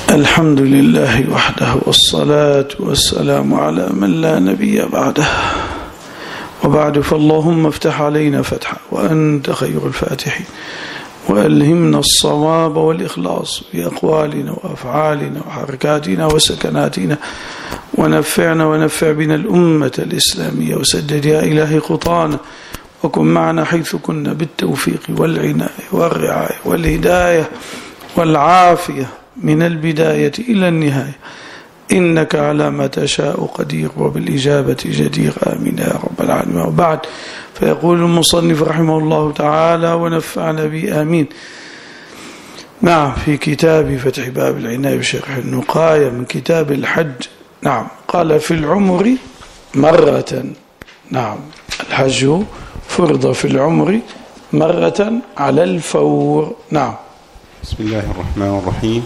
الحمد لله وحده والصلاة والسلام على من لا نبي بعده، وبعد فاللهم افتح علينا فتحا وأنت خير الفاتحين، وألهمنا الصواب والإخلاص في أقوالنا وأفعالنا وحركاتنا وسكناتنا، ونفعنا ونفع بنا الأمة الإسلامية، وسدد يا إلهي خطانا، وكن معنا حيث كنا بالتوفيق والعناية والرعاية والهداية والعافية من البداية إلى النهاية، إنك على ما تشاء قدير وبالإجابة جدير، آمين يا رب العالمين. وبعد، فيقول المصنف رحمه الله تعالى ونفعنا به آمين. نعم، في كتاب فتح باب العناية بشرح النقاية من كتاب الحج. نعم، قال في العمر مرة. نعم، الحج فرض في العمر مرة على الفور. نعم. بسم الله الرحمن الرحيم.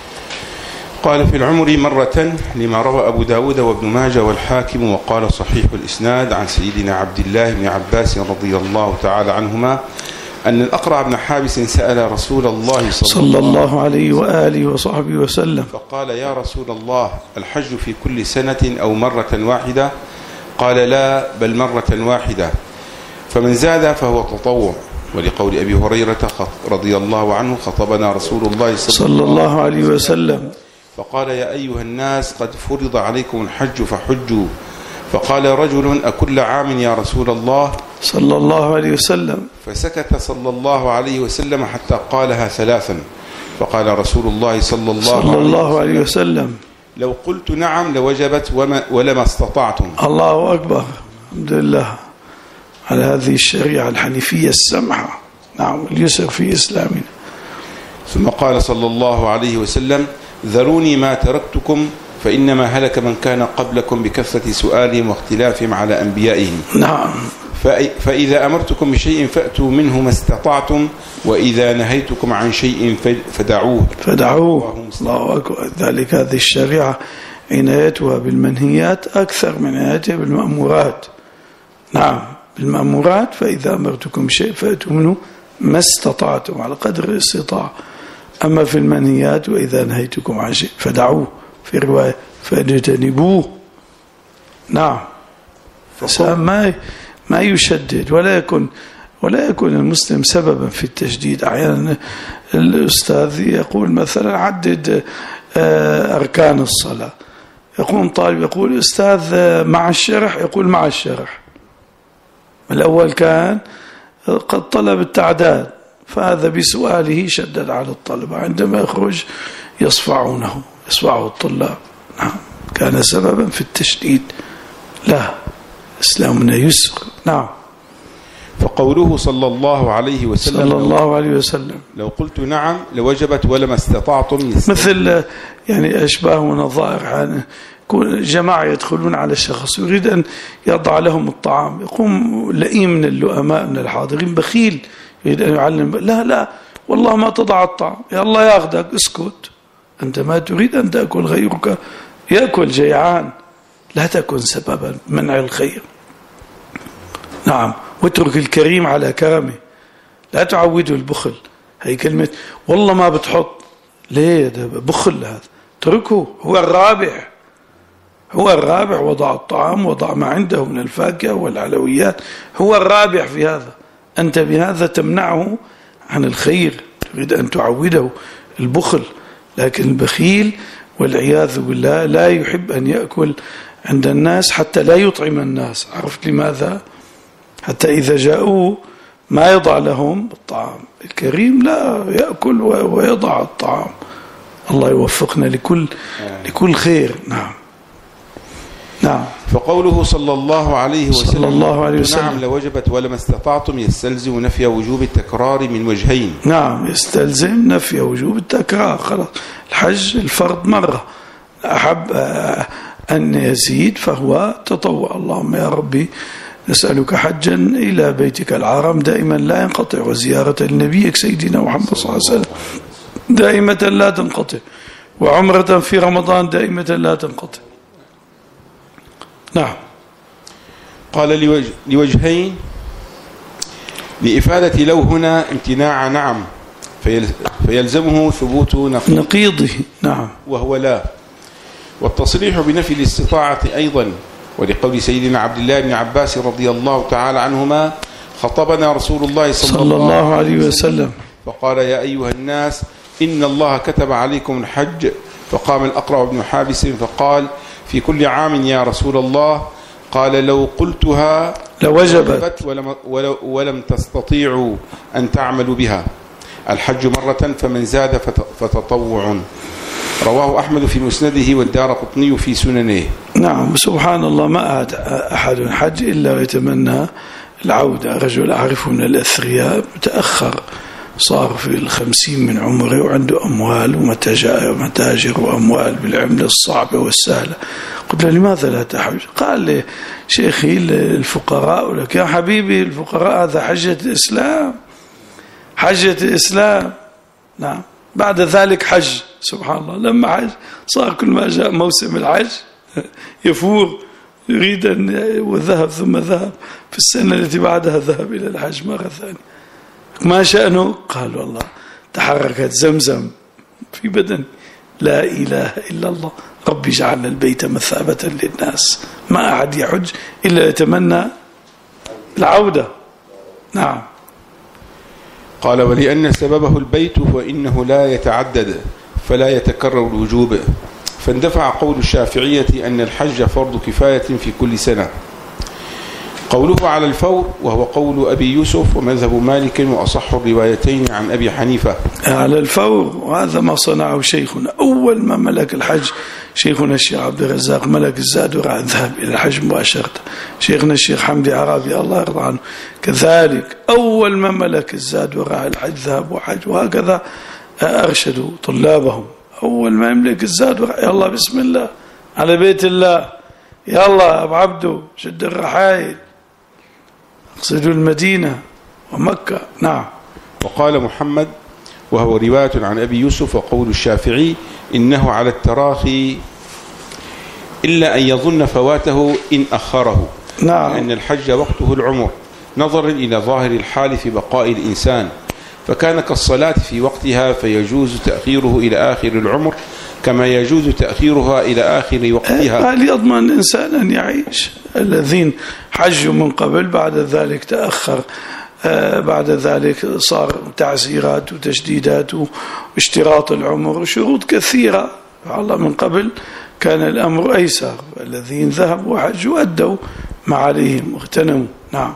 قال في العمر مرة، لما روى أبو داود وابن ماجه والحاكم، وقال صحيح الإسناد عن سيدنا عبد الله بن عباس رضي الله تعالى عنهما أن الأقرع بن حابس سأل رسول الله صلى الله عليه وآله وصحبه وسلم فقال: يا رسول الله، الحج في كل سنة أو مرة واحدة؟ قال: لا، بل مرة واحدة، فمن زاد فهو تطوع. ولقول أبي هريرة رضي الله عنه: خطبنا رسول الله صلى الله عليه وسلم فقال: يا أيها الناس، قد فرض عليكم الحج فحجوا. فقال رجل: أكل عام يا رسول الله؟ صلى الله عليه وسلم. فسكت صلى الله عليه وسلم حتى قالها ثلاثا. فقال رسول الله صلى الله عليه وسلم: لو قلت نعم لوجبت ولما استطعتم. الله أكبر، الحمد لله على هذه الشريعة الحنيفية السمحة. نعم، اليسر في إسلامنا. ثم قال صلى الله عليه وسلم: ذروني ما تركتكم، فإنما هلك من كان قبلكم بكثرة سؤالهم واختلافهم على أنبيائهم. نعم. فإذا أمرتكم بشيء فأتوا منه ما استطعتم، وإذا نهيتكم عن شيء فدعوه. الله أكبر. ذلك هذه الشريعة عنايتها بالمنهيات أكثر من عنايتها بالمأمورات. نعم، بالمأمورات فإذا أمرتكم بشيء فأتوا منه ما استطعتم، على قدر الاستطاعة. أما في المنهيات: وإذا نهيتكم عن شيء فدعوه، في رواية فاجتنبوه. نعم، ما يشدد ولا يكون المسلم سببا في التشديد. أحيانا الأستاذ يقول مثلا: عدد أركان الصلاة، يقوم طالب يقول: أستاذ مع الشرح، يقول: مع الشرح. الأول كان قد طلب التعداد، فهذا بسؤاله شدد على الطلبة، عندما يخرج يصفعه الطلاب. نعم، كان سببا في التشديد. لا، إسلامنا يسر. نعم. فقوله صلى الله عليه وسلم: لو قلت نعم لوجبت ولما استطعتم، مثل يعني أشباه ونظائر. يعني جماعة يدخلون على شخص يريد أن يضع لهم الطعام، يقوم لئيم من اللؤماء من الحاضرين بخيل يريد أن يعلم: لا والله ما تضع الطعام، يا الله ياخذك، اسكت، أنت ما تريد أن تأكل، غيرك يأكل جيعان، لا تكن سببا منع الخير. نعم، واترك الكريم على كرمه، لا تعوده البخل. هي كلمة والله ما بتحط، ليه؟ ده بخل، هذا اتركه، هو الرابح، وضع الطعام، وضع ما عنده من الفاكهة والعلويات، هو الرابح في هذا. أنت بهذا تمنعه عن الخير، تريد أن تعوده البخل. لكن البخيل والعياذ بالله لا يحب أن يأكل عند الناس حتى لا يطعم الناس. عرفت لماذا؟ حتى إذا جاءوه ما يضع لهم الطعام. الكريم لا يأكل ويضع الطعام. الله يوفقنا لكل خير. نعم. فقوله صلى الله عليه وسلم: نعم لوجبت ولما استطعتم، يستلزم نفي وجوب التكرار من وجهين. نعم، يستلزم نفي وجوب التكرار. خلاص، الحج الفرض مرة، أحب أن يزيد فهو تطوع. اللهم يا ربي نسألك حجا إلى بيتك الحرام دائما لا ينقطع، وزيارة لنبيك سيدنا محمد صلى الله عليه وسلم دائمة لا تنقطع، وعمرة في رمضان دائمة لا تنقطع. نعم. قال لوجهين: لإفادة لو هنا امتناع نعم، فيلزمه ثبوت نقيضه. نعم. وهو لا. والتصريح بنفي الاستطاعة أيضا، ولقول سيدنا عبد الله بن عباس رضي الله تعالى عنهما: خطبنا رسول الله صلى الله عليه وسلم فقال: يا أيها الناس إن الله كتب عليكم الحج. فقام الأقرع بن حابس فقال: في كل عام يا رسول الله. قال: لو قلتها لوجبت ولم تستطيعوا أن تعملوا بها. الحج مرة، فمن زاد فتطوع. رواه أحمد في مسنده والدارقطني في سننه. نعم. سبحان الله، ما أحد حج إلا ويتمنى العودة. رجل أعرفه من الأثرياء متأخر، صار في 50 من عمره وعنده أموال ومتاجر وأموال بالعملة الصعبة والسهلة. قلت له: لماذا لا تحج؟ قال لي: شيخي الفقراء. ولك يا حبيبي، الفقراء هذا حجة الإسلام، حجة الإسلام. نعم. بعد ذلك حج. سبحان الله، لما حج صار كل ما جاء موسم الحج يفور، يريد أن وذهب ثم ذهب في السنة التي بعدها ذهب إلى الحج مرة ثانية. ما شأنه؟ قال: والله تحركت زمزم في بدن، لا إله إلا الله، ربي جعل البيت مثابة للناس. ما أحد يحج إلا يتمنى العودة. نعم. قال: ولأن سببه البيت وإنه لا يتعدد فلا يتكرر الوجوب، فاندفع قول الشافعية أن الحج فرض كفاية في كل سنة. قوله على الفور وهو قول أبي يوسف ومذهب مالك وأصح الروايتين عن أبي حنيفة. على الفور، وهذا ما صنعه شيخنا أول ما ملك الحج. شيخنا الشيخ عبد الرزاق ملك الزاد ورع ذهب إلى الحج مباشرة. شيخنا الشيخ حمدي عرابي الله يرضى عنه كذلك، أول ما ملك الزاد ورع الحج ذهب وحج. وهكذا أرشدوا طلابهم، أول ما يملك الزاد ورع: يلا بسم الله على بيت الله، يلا أبو عبدو شد الرحايل، اقصدوا المدينة ومكة. نعم. وقال محمد وهو رواية عن أبي يوسف وقول الشافعي: إنه على التراخي إلا أن يظن فواته إن أخره. نعم. لأن الحج وقته العمر، نظرا إلى ظاهر الحال في بقاء الإنسان، فكان كالصلاة في وقتها فيجوز تأخيره إلى آخر العمر كما يجوز تأخيرها إلى آخر وقتها. هل يضمن الإنسان أن يعيش؟ الذين حجوا من قبل بعد ذلك تأخر، بعد ذلك صار تعسيرات وتشديدات واشتراط العمر وشروط كثيرة. الله من قبل كان الأمر أيسر، الذين ذهبوا وحجوا أدوا ما عليهم واغتنموا. نعم.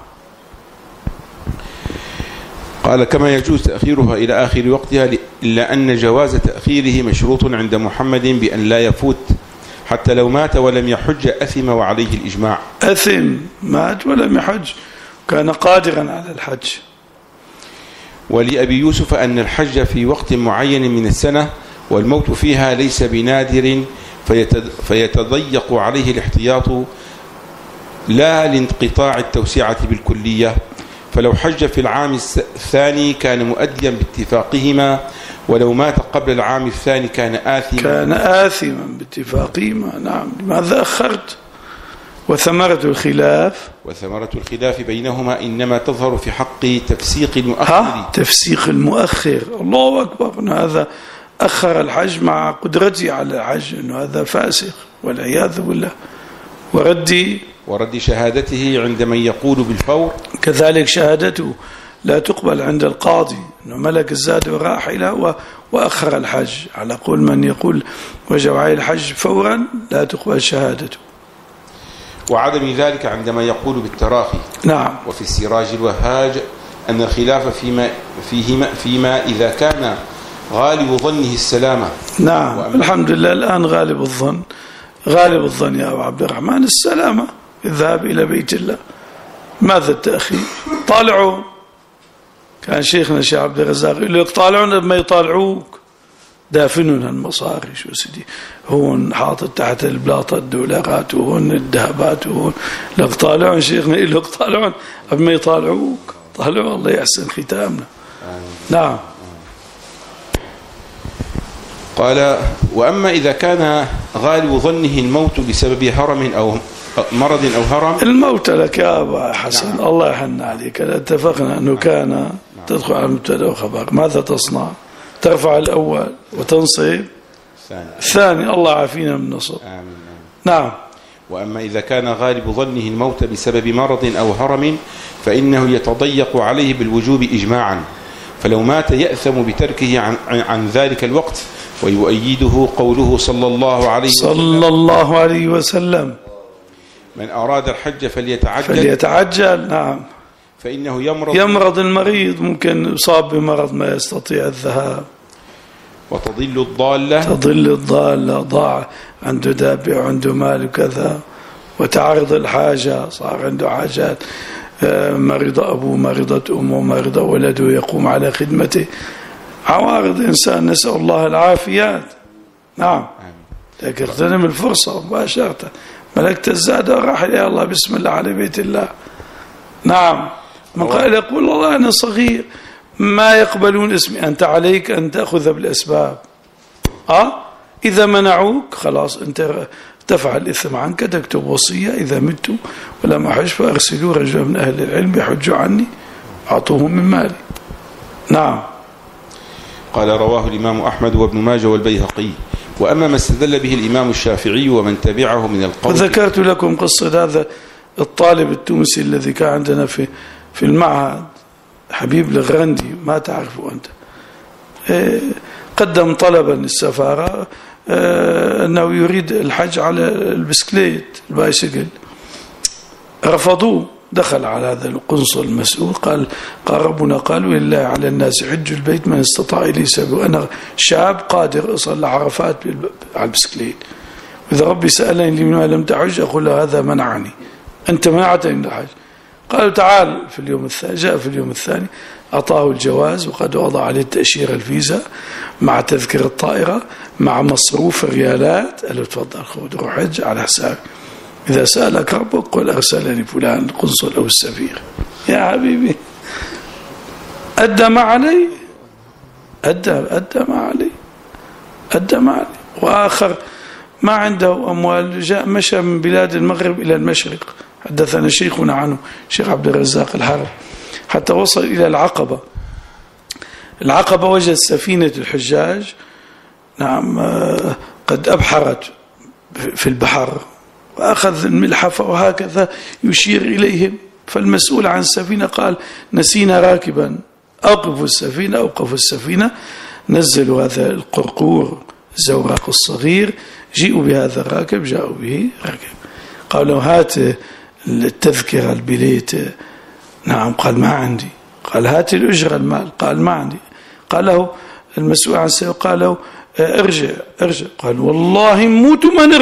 قال: كما يجوز تأخيرها إلى آخر وقتها، إلا أن جواز تأخيره مشروط عند محمد بأن لا يفوت، حتى لو مات ولم يحج أثم وعليه الإجماع. أثم، مات ولم يحج، كان قادرا على الحج. ولأبي يوسف أن الحج في وقت معين من السنة والموت فيها ليس بنادر، فيتضيق عليه الاحتياط لا لانقطاع التوسعة بالكلية. فلو حج في العام الثاني كان مؤديا باتفاقهما، ولو مات قبل العام الثاني كان آثما باتفاقهما. نعم. لماذا أخرت؟ وثمرة الخلاف بينهما إنما تظهر في حق تفسيق المؤخر. تفسيق المؤخر، الله أكبر. هذا أخر الحج مع قدرته على الحج، إنه هذا فاسق والعياذ بالله. ورد شهادته عند من يقول بالفور، كذلك شهادته لا تقبل عند القاضي، إنه ملك الزاد والراحلة وأخر الحج، على قول من يقول وجب عليه الحج فورا لا تقبل شهادته. وعدم ذلك عندما يقول بالتراخي. نعم. وفي السراج الوهاج أن الخلاف فيما إذا كان غالب ظنه السلامة. نعم. الحمد لله الآن غالب الظن يا أبو عبد الرحمن السلامة، الذهاب إلى بيت الله. ماذا التأخير؟ طالعوا. كان شيخنا الشيخ عبد الرزاق يقول لك: طالعون ما يطالعوك، دافنون المصاري. شو سيدي، هون حاطط تحت البلاطة الدولارات وهون الذهبات وهون. لك طالعون شيخنا، يقول لك طالعون ما يطالعوك. طالعوا، الله يحسن ختامنا. نعم. قال: وأما إذا كان غالب ظنه الموت بسبب هرم أو مرض أو هرم. الموت لك يا أبا حسن. نعم. الله يحن عليك، اتفقنا أنه كان. نعم. تدخل على المبتدا وخبر، ماذا تصنع؟ ترفع الأول وتنصب الثاني. الله عافينا من النصب. نعم. وأما إذا كان غالب ظنه الموت بسبب مرض أو هرم فإنه يتضيق عليه بالوجوب إجماعا، فلو مات يأثم بتركه عن ذلك الوقت. ويؤيده قوله صلى الله عليه وسلم من أراد الحج فليتعجل. نعم. فإنه يمرض المريض، ممكن يصاب بمرض ما يستطيع الذهاب. وتضل الضالة، ضاع عنده دابة وعنده مال وكذا، وتعرض الحاجة، صار عنده حاجات، مرض أبوه، مرضت أمه، مرض ولده، يقوم على خدمته، عوارض إنسان، نسأل الله العافيات. نعم. لكن اغتنم الفرصة مباشرة، ملكت الزاد وراحل، يا الله بسم الله على بيت الله. نعم. من قال يقول الله أنا صغير، ما يقبلون اسمي، أنت عليك أن تأخذ بالأسباب. إذا منعوك خلاص أنت تفعل الإثم عنك، تكتب وصية إذا مت ولم أحج فأرسلوا رجلا من أهل العلم يحجوا عني، أعطوهم من مالي. نعم. قال رواه الإمام أحمد وابن ماجه والبيهقي. وأما ما استدل به الإمام الشافعي ومن تبعه من القول. وذكرت لكم قصة هذا الطالب التونسي الذي كان عندنا في المعهد، حبيب الغرندي، ما تعرفه أنت. قدم طلبا للسفارة أنه يريد الحج على البسكليت، البايسكل، رفضوه. دخل على هذا القنصل المسؤول، قال ربنا قال ولله على الناس حج البيت من استطاع إليه سبيلا، وأنا شاب قادر أصلي عرفات على البسكليت، وإذا ربي سألني لما لم تحج أقول له هذا منعني، أنت منعتني من الحج. قالوا تعال في اليوم الثاني. جاء في اليوم الثاني، أعطاه الجواز وقد وضع عليه تأشيرة الفيزا مع تذكرة الطائرة مع مصروف ريالات. قال له تفضل خذ روح حج على حسابي، إذا سألك ربك قل أرسلني فلان القنصل أو السفير. يا حبيبي أدى ما علي، أدى ما علي. وآخر ما عنده أموال، جاء مشى من بلاد المغرب إلى المشرق، حدثنا شيخنا عنه شيخ عبد الرزاق الحرب، حتى وصل إلى العقبة وجد سفينة الحجاج، نعم، قد أبحرت في البحر، وأخذ الملحفة وهكذا يشير إليهم. فالمسؤول عن السفينة قال نسينا راكبا، أوقفوا السفينة، نزلوا هذا القرقور الزوراق الصغير، جيئوا بهذا الراكب، جاءوا به راكب، قالوا هات التذكرة البليت. نعم. قال ما عندي. قال هات الأجرة المال. قال ما عندي. قال له المسؤول عن السفينة قال له ارجع. قال والله نموت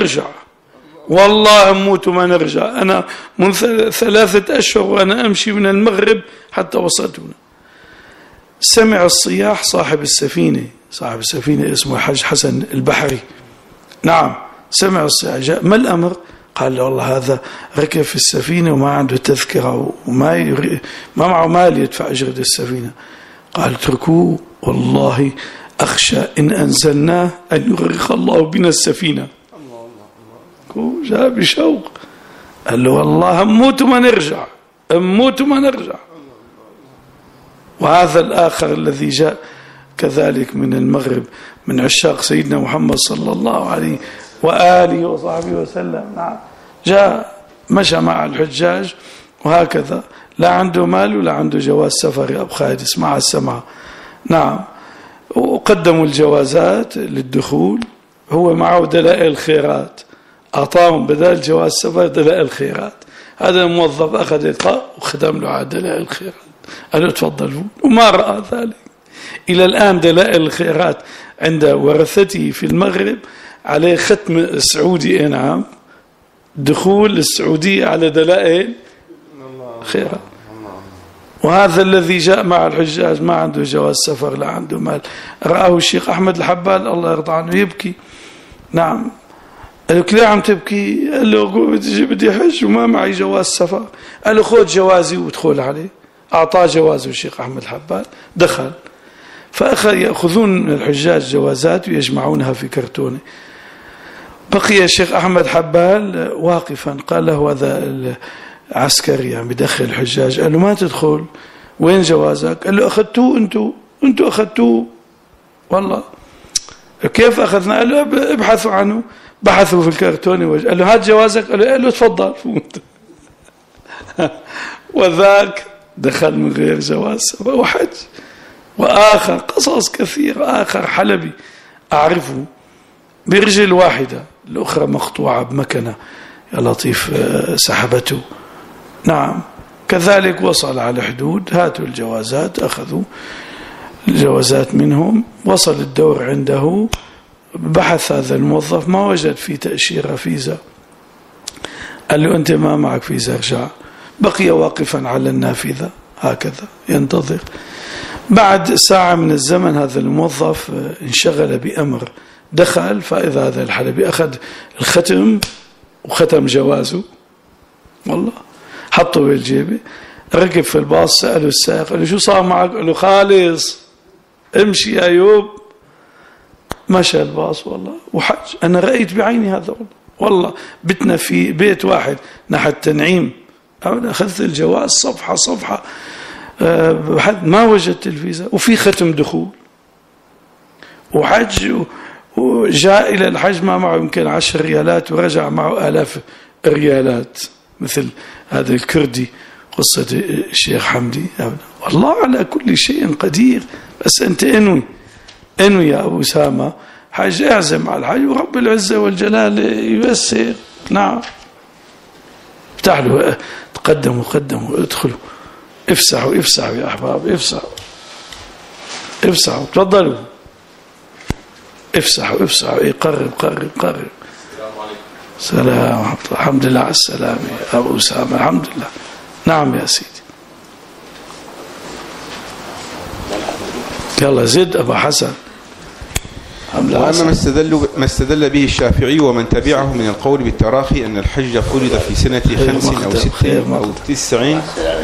ما نرجع، أنا من 3 أشهر وأنا أمشي من المغرب حتى وصلت هنا. سمع الصياح صاحب السفينة اسمه الحاج حسن البحري. نعم. سمع الصياح، جاء ما الأمر؟ قال له والله هذا ركب في السفينة وما عنده تذكرة وما ما معه مال يدفع أجرة السفينة. قال اتركوه، والله أخشى إن أنزلناه أن يغرق الله بنا السفينة. جاء بشوق، قال له والله أموت ما نرجع. وهذا الآخر الذي جاء كذلك من المغرب من عشاق سيدنا محمد صلى الله عليه وآله وصحبه وسلم. نعم. جاء مشى مع الحجاج وهكذا، لا عنده مال ولا عنده جواز سفر يا أبو خالد، اسمع السمع. نعم. وقدموا الجوازات للدخول، هو معه دلائل الخيرات، أعطاهم بدل جواز سفر دلائل الخيرات. هذا الموظف أخذ إلقاء وختم له على دلائل الخيرات، قال له تفضلوا، وما رأى ذلك. إلى الآن دلائل الخيرات عند ورثته في المغرب عليه ختم سعودي. نعم. دخول السعودية على دلائل خيرات. وهذا الذي جاء مع الحجاج ما عنده جواز سفر لا عنده مال، رآه الشيخ أحمد الحبال الله يرضى عنه يبكي. نعم. قال له ليه عم تبكي؟ قال له بدي حج وما معي جواز سفر. قال له خذ جوازي وادخل عليه. أعطاه جوازه الشيخ أحمد الحبال، دخل. فأخذ يأخذون من الحجاج جوازات ويجمعونها في كرتونة. بقي الشيخ أحمد حبال واقفا، قال له هذا العسكري يعني بدخل الحجاج، قال له ما تدخل وين جوازك؟ قال له أخذتوه أنتوا أخذتوه. والله كيف أخذنا؟ قال له ابحثوا عنه. بحثوا في الكرتون قال له هات جوازك. قال له تفضل. وذاك دخل من غير جواز وحج. وآخر قصص كثير، آخر حلبي أعرفه برجل واحدة، الأخرى مقطوعة بمكنة يا لطيف سحبته. نعم كذلك وصل على الحدود، هاتوا الجوازات، أخذوا الجوازات منهم. وصل الدور عنده، بحث هذا الموظف ما وجد في تأشيرة فيزا. قال له أنت ما معك فيزا، ارجع. بقي واقفا على النافذة هكذا ينتظر. بعد ساعة من الزمن هذا الموظف انشغل بأمر، دخل فإذا هذا الحلبي أخذ الختم وختم جوازه، والله حطه بالجيبه. ركب في الباص، سأله السائق قال له شو صار معك؟ قال له خالص امشي يا أيوب. مشى الباص والله وحج. أنا رأيت بعيني هذا والله بتنا في بيت واحد ناحية التنعيم، أخذت الجواز صفحة صفحة ما وجدت الفيزا، وفي ختم دخول وحج. وجاء إلى الحج ما معه يمكن 10 ريالات ورجع معه 1000 ريالات، مثل هذا الكردي قصة الشيخ حمدي. والله على كل شيء قدير، بس أنت انوي يا أبو أسامة حج، اعزم على الحج ورب العزة والجلال ييسر. نعم افتح له، تقدموا ادخلوا، افسحوا يا أحباب، افسحوا تفضلوا، افسحوا قرب. السلام عليكم. سلام، الحمد لله على السلامة يا أبو أسامة، الحمد لله. نعم يا سيدي، يلا زد أبا حسن. وأما ما استدل به الشافعي ومن تبعه من القول بالتراخي أن الحج فرض في سنة 5 أو 6 أو 9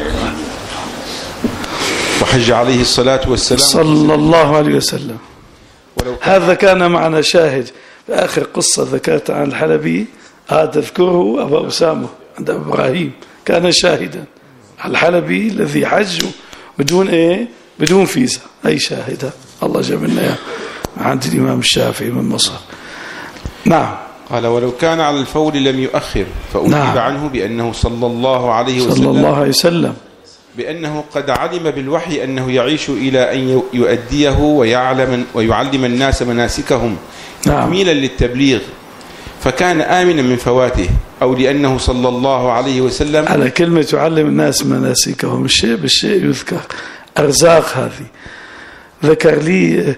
وحج عليه الصلاة والسلام صلى الله عليه وسلم. هذا كان معنا شاهد في آخر قصة ذكرت عن الحلبي، تذكره أبا أسامة عند إبراهيم، كان شاهدا الحلبي الذي حج بدون فيزا. أي شاهدة الله جابلنا إياه عند الإمام الشافعي من مصر. نعم. قال ولو كان على الفور لم يؤخر، فأجيب عنه بأنه صلى الله عليه وسلم بأنه قد علم بالوحي أنه يعيش إلى أن يؤديه ويعلم الناس مناسكهم تكميلا للتبليغ، فكان آمنا من فواته، أو لأنه صلى الله عليه وسلم على كلمة يعلم الناس مناسكهم، الشيء بالشيء يذكر. أرزاق هذه ذكر لي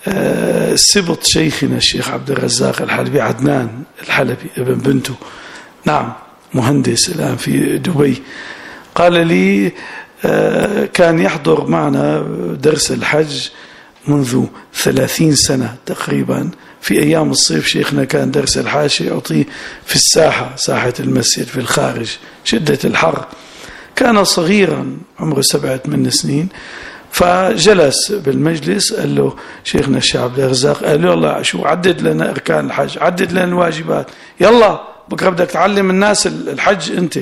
سبط شيخنا الشيخ عبد الرزاق الحلبي، عدنان الحلبي ابن بنته، نعم مهندس الآن في دبي. قال لي كان يحضر معنا درس الحج منذ 30 سنة تقريبا. في أيام الصيف شيخنا كان درس الحج يعطيه في الساحة، ساحة المسجد في الخارج، شدة الحر. كان صغيرا عمره 7-8 سنين، فجلس بالمجلس. قال له شيخنا الشيخ عبد الرزاق، قال له والله شو عدد لنا أركان الحج، عدد لنا الواجبات، يلا بكرة بدك تعلم الناس الحج أنت.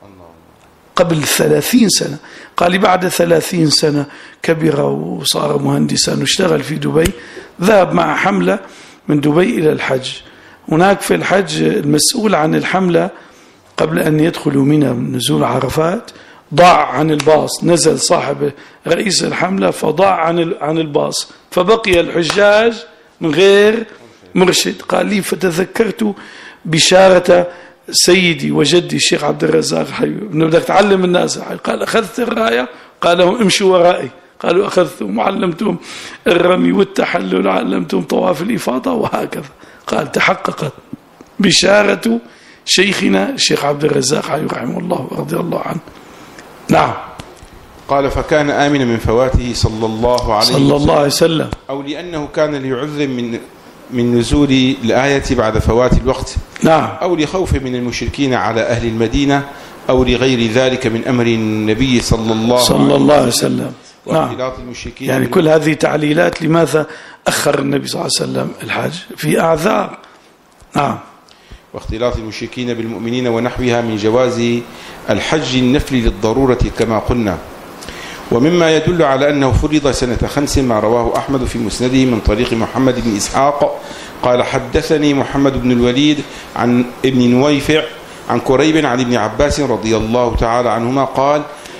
قبل 30 سنة. قال لي بعد 30 سنة كبر وصار مهندسا واشتغل في دبي. ذهب مع حملة من دبي إلى الحج. هناك في الحج المسؤول عن الحملة قبل أن يدخلوا من نزول عرفات ضاع عن الباص، نزل صاحب رئيس الحملة فضاع عن الباص، فبقي الحجاج من غير مرشد. قال لي فتذكرت بشارة سيدي وجدي الشيخ عبد الرزاق حبيب، انه بدك تعلم الناس. قال اخذت الرايه؟ قال لهم امشوا ورائي. قالوا اخذتم وعلمتم الرمي والتحلل وعلمتم طواف الافاضه وهكذا. قال تحققت بشاره شيخنا الشيخ عبد الرزاق حبيب رحمه الله ورضي الله عنه. نعم. قال فكان آمنا من فواته صلى الله عليه وسلم، أو لأنه كان ليعذر من نزول الآية بعد فوات الوقت، نعم، أو لخوف من المشركين على أهل المدينة، أو لغير ذلك من أمر النبي صلى الله عليه وسلم. نعم. يعني كل هذه تعليلات لماذا أخر النبي صلى الله عليه وسلم الحج في أعذار. نعم. واختلاط المشركين بالمؤمنين ونحوها من جواز الحج النفل للضرورة كما قلنا. ومما يدل على أنه فرض سنة 5 ما رواه أحمد في مسنده من طريق محمد بن إسحاق قال حدثني محمد بن الوليد عن ابن نويفع عن كريب عن ابن عباس رضي الله تعالى عنهما قال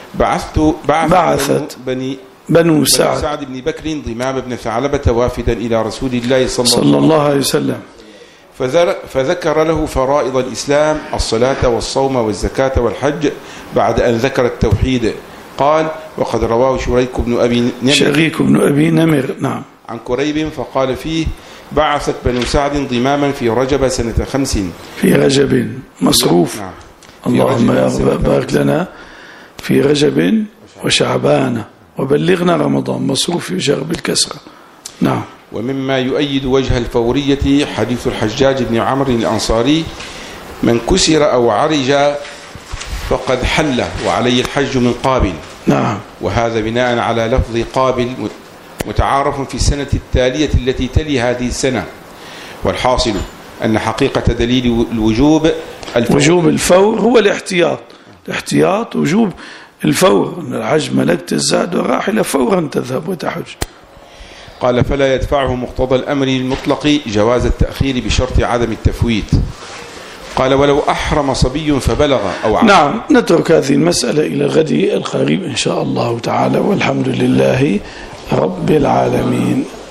بعثت بنو سعد بن بكر ضمام بن ثعلبة وافدا إلى رسول الله صلى الله عليه وسلم فذكر له فرائض الإسلام الصلاة والصوم والزكاة والحج بعد أن ذكر التوحيد. قال وقد رواه شريك بن أبي نمر نعم عن كريب فقال فيه بعثت بنو سعد ضماما في رجب سنة 5 في رجب مصروف نعم. اللهم بارك لنا في رجب وشعبان وبلغنا رمضان مصروف يجر بالكسرة. نعم. ومما يؤيد وجه الفورية حديث الحجاج بن عمرو الأنصاري من كسر أو عرج فقد حل وعليه الحج من قابل. نعم. وهذا بناء على لفظ قابل متعارف في السنة التالية التي تلي هذه السنة. والحاصل أن حقيقة دليل وجوب الفور هو الاحتياط وجوب الفور. الحج ملكت الزاد والراحلة فورا تذهب وتحج. قال فلا يدفعه مقتضى الأمر المطلق جواز التأخير بشرط عدم التفويت. قال ولو أحرم صبي فبلغ أو عمل. نعم. نترك هذه المسألة إلى الغد القريب إن شاء الله تعالى والحمد لله رب العالمين.